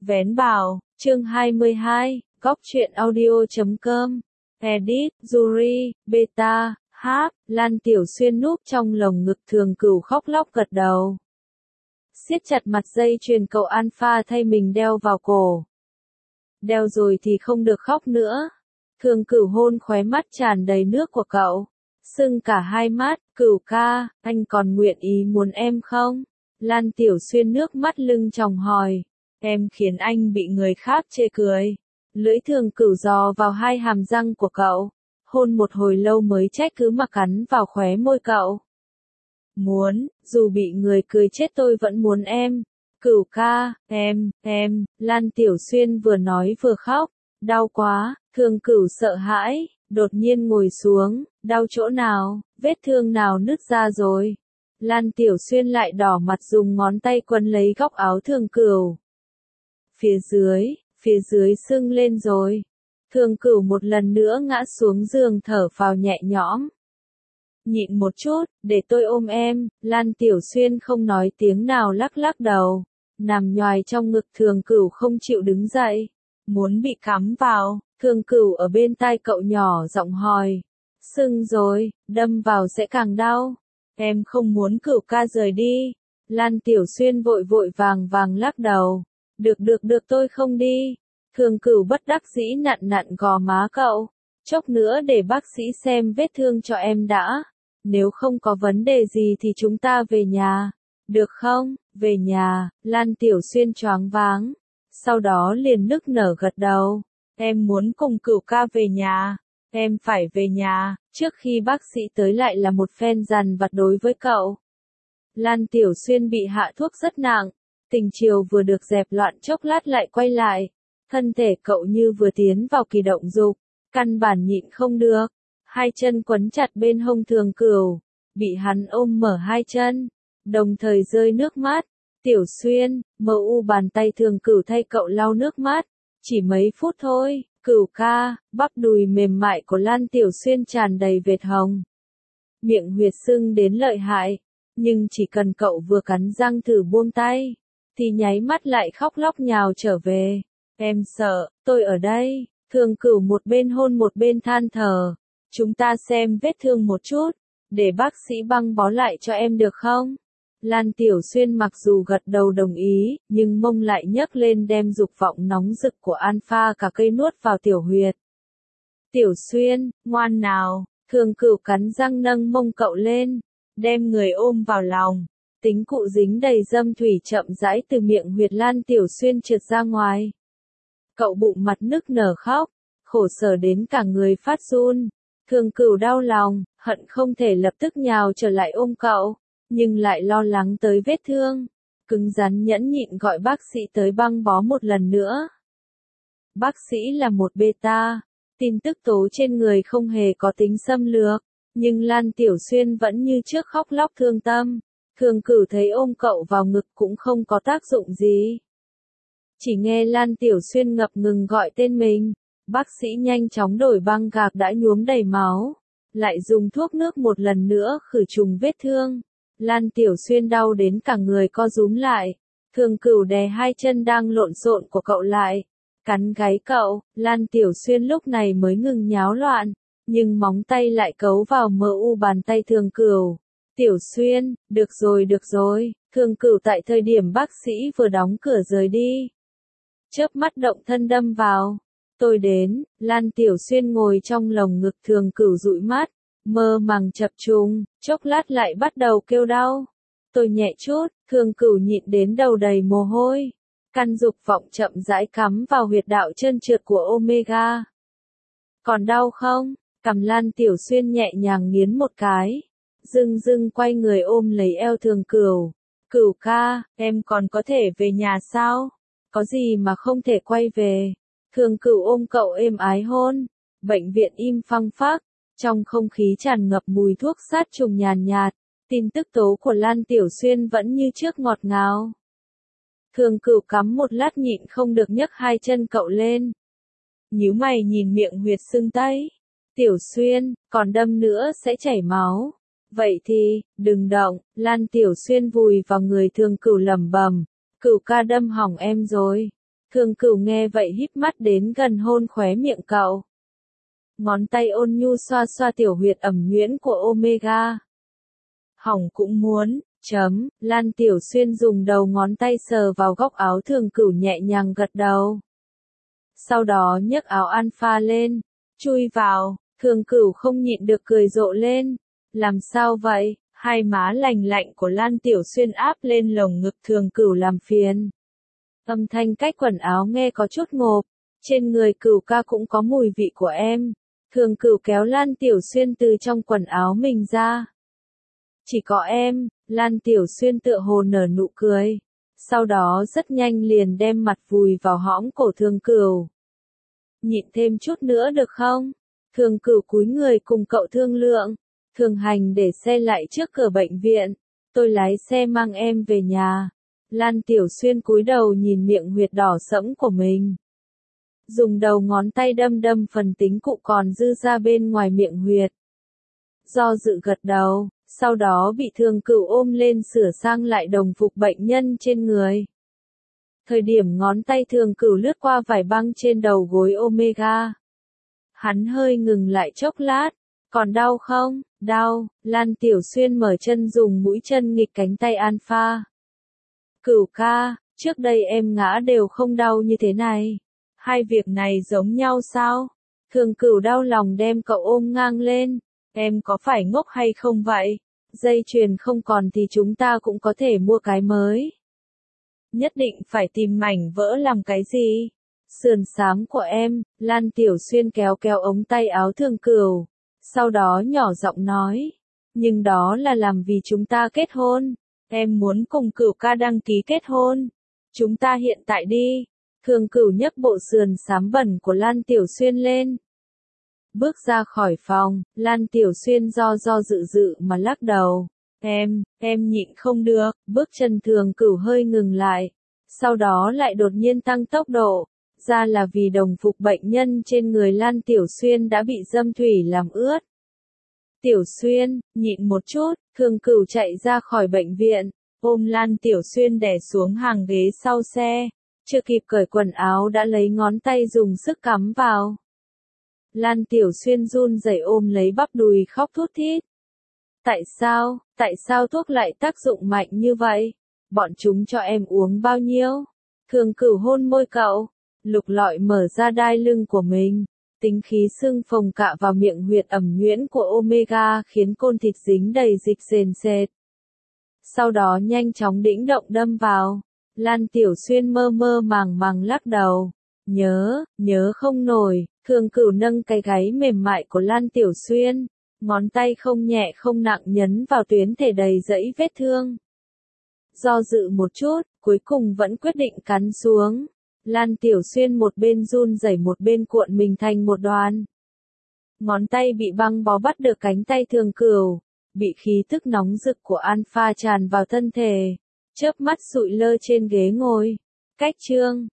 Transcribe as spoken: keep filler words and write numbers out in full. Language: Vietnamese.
Vén bào, chương hai mươi hai, góc truyện audio chấm com, edit, Yuri, beta, hát, Lan Tiểu Xuyên núp trong lồng ngực Thường Cửu khóc lóc gật đầu. Siết chặt mặt dây chuyền cậu Alpha thay mình đeo vào cổ. Đeo rồi thì không được khóc nữa. Thường Cửu hôn khóe mắt tràn đầy nước của cậu. Sưng cả hai mắt, Cửu ca, anh còn nguyện ý muốn em không? Lan Tiểu Xuyên nước mắt lưng tròng hỏi. Em khiến anh bị người khác chê cười. Lưỡi Thường Cửu dò vào hai hàm răng của cậu. Hôn một hồi lâu mới trách cứ mà cắn vào khóe môi cậu. Muốn, dù bị người cười chết tôi vẫn muốn em. Cửu ca, em, em, Lan Tiểu Xuyên vừa nói vừa khóc. Đau quá, Thường Cửu sợ hãi, đột nhiên ngồi xuống, đau chỗ nào, vết thương nào nứt ra rồi. Lan Tiểu Xuyên lại đỏ mặt dùng ngón tay quấn lấy góc áo Thường Cửu. Phía dưới, phía dưới sưng lên rồi. Thường Cửu một lần nữa ngã xuống giường thở phào nhẹ nhõm. Nhịn một chút, để tôi ôm em, Lan Tiểu Xuyên không nói tiếng nào lắc lắc đầu. Nằm nhoài trong ngực Thường Cửu không chịu đứng dậy. Muốn bị cắm vào, Thường Cửu ở bên tai cậu nhỏ giọng hỏi. Sưng rồi, đâm vào sẽ càng đau. Em không muốn Cửu ca rời đi. Lan Tiểu Xuyên vội vội vàng vàng lắc đầu. Được được được tôi không đi. Thường Cửu bất đắc dĩ nặn nặn gò má cậu. Chốc nữa để bác sĩ xem vết thương cho em đã. Nếu không có vấn đề gì thì chúng ta về nhà. Được không? Về nhà, Lan Tiểu Xuyên choáng váng. Sau đó liền nức nở gật đầu. Em muốn cùng Cửu ca về nhà. Em phải về nhà, trước khi bác sĩ tới lại là một phen dằn vặt đối với cậu. Lan Tiểu Xuyên bị hạ thuốc rất nặng. Tình chiều vừa được dẹp loạn chốc lát lại quay lại. Thân thể cậu như vừa tiến vào kỳ động dục. Căn bản nhịn không được. Hai chân quấn chặt bên hông Thường Cửu. Bị hắn ôm mở hai chân. Đồng thời rơi nước mắt. Tiểu Xuyên, mờ u bàn tay Thường Cửu thay cậu lau nước mắt. Chỉ mấy phút thôi, Cửu ca, bắp đùi mềm mại của Lan Tiểu Xuyên tràn đầy vệt hồng. Miệng huyệt sưng đến lợi hại. Nhưng chỉ cần cậu vừa cắn răng thử buông tay. Thì nháy mắt lại khóc lóc nhào trở về. Em sợ, tôi ở đây. Thường Cửu một bên hôn một bên than thở. Chúng ta xem vết thương một chút. Để bác sĩ băng bó lại cho em được không? Lan Tiểu Xuyên mặc dù gật đầu đồng ý, nhưng mông lại nhấc lên đem dục vọng nóng rực của Alpha cả cây nuốt vào tiểu huyệt. Tiểu Xuyên, ngoan nào, Thường Cửu cắn răng nâng mông cậu lên, đem người ôm vào lòng. Tính cụ dính đầy dâm thủy chậm rãi từ miệng huyệt Lan Tiểu Xuyên trượt ra ngoài. Cậu bụng mặt nức nở khóc, khổ sở đến cả người phát run. Thường Cửu đau lòng, hận không thể lập tức nhào trở lại ôm cậu. Nhưng lại lo lắng tới vết thương. Cứng rắn nhẫn nhịn gọi bác sĩ tới băng bó một lần nữa. Bác sĩ là một beta. Tin tức tố trên người không hề có tính xâm lược. Nhưng Lan Tiểu Xuyên vẫn như trước khóc lóc thương tâm. Thường Cửu thấy ôm cậu vào ngực cũng không có tác dụng gì. Chỉ nghe Lan Tiểu Xuyên ngập ngừng gọi tên mình. Bác sĩ nhanh chóng đổi băng gạc đã nhuốm đầy máu. Lại dùng thuốc nước một lần nữa khử trùng vết thương. Lan Tiểu Xuyên đau đến cả người co rúm lại. Thường Cửu đè hai chân đang lộn xộn của cậu lại. Cắn gáy cậu, Lan Tiểu Xuyên lúc này mới ngừng nháo loạn. Nhưng móng tay lại cấu vào mờ u bàn tay Thường Cửu. Tiểu Xuyên, được rồi được rồi. Thường Cửu tại thời điểm bác sĩ vừa đóng cửa rời đi. Chớp mắt động thân đâm vào. Tôi đến, Lan Tiểu Xuyên ngồi trong lồng ngực Thường Cửu dụi mắt. Mơ màng chập trùng, chốc lát lại bắt đầu kêu đau. Tôi nhẹ chút, Thường Cửu nhịn đến đầu đầy mồ hôi. Căn dục vọng chậm rãi cắm vào huyệt đạo chân trượt của Omega. Còn đau không? Cằm Lan Tiểu Xuyên nhẹ nhàng nghiến một cái. Dưng dưng quay người ôm lấy eo Thường Cửu. Cửu ca, em còn có thể về nhà sao? Có gì mà không thể quay về? Thường Cửu ôm cậu êm ái hôn. Bệnh viện im phăng phắc. Trong không khí tràn ngập mùi thuốc sát trùng nhàn nhạt, tin tức tố của Lan Tiểu Xuyên vẫn như trước ngọt ngào. Thường Cửu cắm một lát nhịn không được nhấc hai chân cậu lên. Nhíu mày nhìn miệng huyệt sưng tấy. Tiểu Xuyên, còn đâm nữa sẽ chảy máu. Vậy thì, đừng động, Lan Tiểu Xuyên vùi vào người Thường Cửu lẩm bẩm. Cửu ca đâm hỏng em rồi. Thường Cửu nghe vậy híp mắt đến gần hôn khóe miệng cậu. Ngón tay ôn nhu xoa xoa tiểu huyệt ẩm nhuyễn của Omega. Hỏng cũng muốn, chấm, Lan Tiểu Xuyên dùng đầu ngón tay sờ vào góc áo Thường Cửu nhẹ nhàng gật đầu. Sau đó nhấc áo alpha lên, chui vào, Thường Cửu không nhịn được cười rộ lên. Làm sao vậy? Hai má lành lạnh của Lan Tiểu Xuyên áp lên lồng ngực Thường Cửu làm phiền. Âm thanh cách quần áo nghe có chút ngộp, trên người Cửu ca cũng có mùi vị của em. Thường Cửu kéo Lan Tiểu Xuyên từ trong quần áo mình ra. Chỉ có em, Lan Tiểu Xuyên tựa hồ nở nụ cười. Sau đó rất nhanh liền đem mặt vùi vào hõm cổ Thường Cửu. Nhịn thêm chút nữa được không? Thường Cửu cúi người cùng cậu thương lượng. Thường Hành để xe lại trước cửa bệnh viện. Tôi lái xe mang em về nhà. Lan Tiểu Xuyên cúi đầu nhìn miệng huyệt đỏ sẫm của mình. Dùng đầu ngón tay đâm đâm phần tính cụ còn dư ra bên ngoài miệng huyệt. Do dự gật đầu, sau đó bị Thường Cửu ôm lên sửa sang lại đồng phục bệnh nhân trên người. Thời điểm ngón tay Thường Cửu lướt qua vải băng trên đầu gối Omega. Hắn hơi ngừng lại chốc lát. Còn đau không? Đau, Lan Tiểu Xuyên mở chân dùng mũi chân nghịch cánh tay alpha. Cửu ca, trước đây em ngã đều không đau như thế này. Hai việc này giống nhau sao? Thường Cửu đau lòng đem cậu ôm ngang lên. Em có phải ngốc hay không vậy? Dây chuyền không còn thì chúng ta cũng có thể mua cái mới. Nhất định phải tìm mảnh vỡ làm cái gì? Sườn xám của em, Lan Tiểu Xuyên kéo kéo ống tay áo Thường Cửu. Sau đó nhỏ giọng nói. Nhưng đó là làm vì chúng ta kết hôn. Em muốn cùng Cửu ca đăng ký kết hôn. Chúng ta hiện tại đi. Thường Cửu nhấc bộ sườn xám bẩn của Lan Tiểu Xuyên lên. Bước ra khỏi phòng, Lan Tiểu Xuyên do do dự dự mà lắc đầu. Em, em nhịn không được, bước chân Thường Cửu hơi ngừng lại. Sau đó lại đột nhiên tăng tốc độ. Ra là vì đồng phục bệnh nhân trên người Lan Tiểu Xuyên đã bị dâm thủy làm ướt. Tiểu Xuyên, nhịn một chút, Thường Cửu chạy ra khỏi bệnh viện, ôm Lan Tiểu Xuyên đè xuống hàng ghế sau xe, chưa kịp cởi quần áo đã lấy ngón tay dùng sức cắm vào. Lan Tiểu Xuyên run rẩy ôm lấy bắp đùi khóc thút thít. Tại sao, tại sao thuốc lại tác dụng mạnh như vậy? Bọn chúng cho em uống bao nhiêu? Thường Cửu hôn môi cậu. Lục lọi mở ra đai lưng của mình, tính khí sưng phồng cạ vào miệng huyệt ẩm nhuyễn của Omega khiến côn thịt dính đầy dịch sền sệt. Sau đó nhanh chóng đĩnh động đâm vào. Lan Tiểu Xuyên mơ mơ màng màng lắc đầu. Nhớ, nhớ không nổi. Thường Cửu nâng cái gáy mềm mại của Lan Tiểu Xuyên, ngón tay không nhẹ không nặng nhấn vào tuyến thể đầy rẫy vết thương. Do dự một chút, cuối cùng vẫn quyết định cắn xuống. Lan Tiểu Xuyên một bên run rẩy một bên cuộn mình thành một đoàn. Ngón tay bị băng bó bắt được cánh tay Thường Cửu, bị khí tức nóng rực của alpha tràn vào thân thể, chớp mắt sụi lơ trên ghế ngồi. Cách chương